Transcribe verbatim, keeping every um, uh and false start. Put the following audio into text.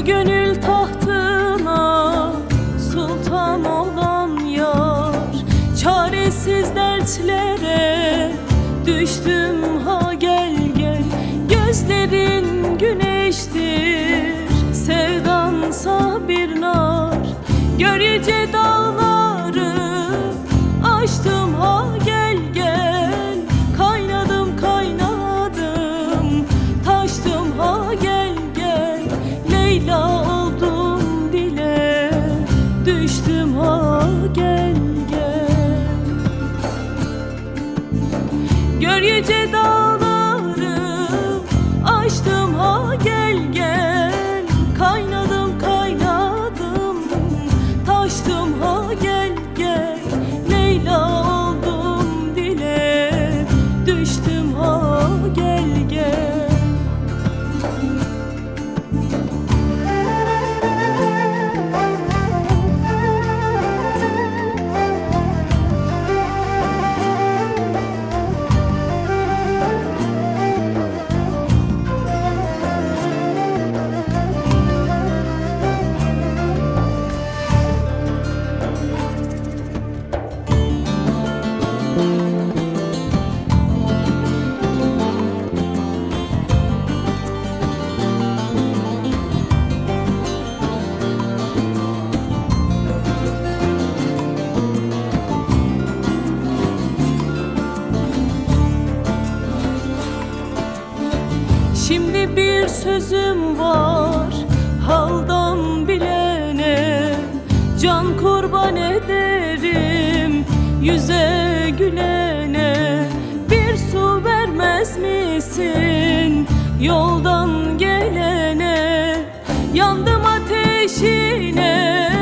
gönül tahtına sultan olan yar. Çaresiz dertlere düştüm ha gel gel. Gözlerin güneştir, sevdansa bir nar. Gör yüce dağları aştım ha gel gel. Kaynadım kaynadım, taştım ha gel gel. Leyla oldum dile, düştüm ha gel gel. Gör yüce dağları aştım ha gel gel. Kaynadım kaynadım, taştım ha gel gel. Leyla oldum dile, düştüm ha gel gel. Şimdi bir sözüm var haldan bilene. Can kurban ederim yüze gülene. Bir su vermez misin yoldan gelene? Yandım ateşine,